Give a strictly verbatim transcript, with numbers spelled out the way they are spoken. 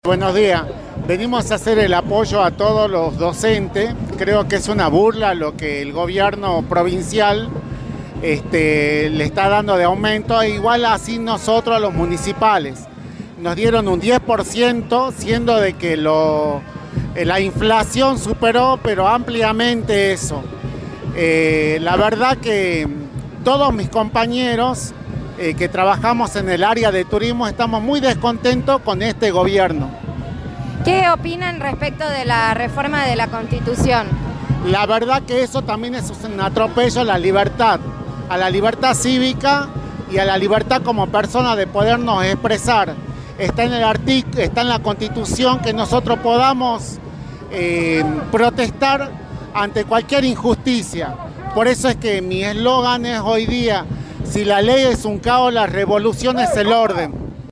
Buenos días. Venimos a hacer el apoyo a todos los docentes. Creo que es una burla lo que el gobierno provincial este, le está dando de aumento, e igual así nosotros a los municipales. Nos dieron un diez por ciento, siendo de que lo, la inflación superó, pero ampliamente eso. Eh, la verdad que todos mis compañeros eh, que trabajamos en el área de turismo estamos muy descontentos con este gobierno. ¿Qué opinan respecto de la reforma de la Constitución? La verdad que eso también es un atropello a la libertad, a la libertad cívica y a la libertad como persona de podernos expresar. Está en el artículo, está en la Constitución que nosotros podamos eh, protestar ante cualquier injusticia. Por eso es que mi eslogan es hoy día: si la ley es un caos, la revolución es el orden.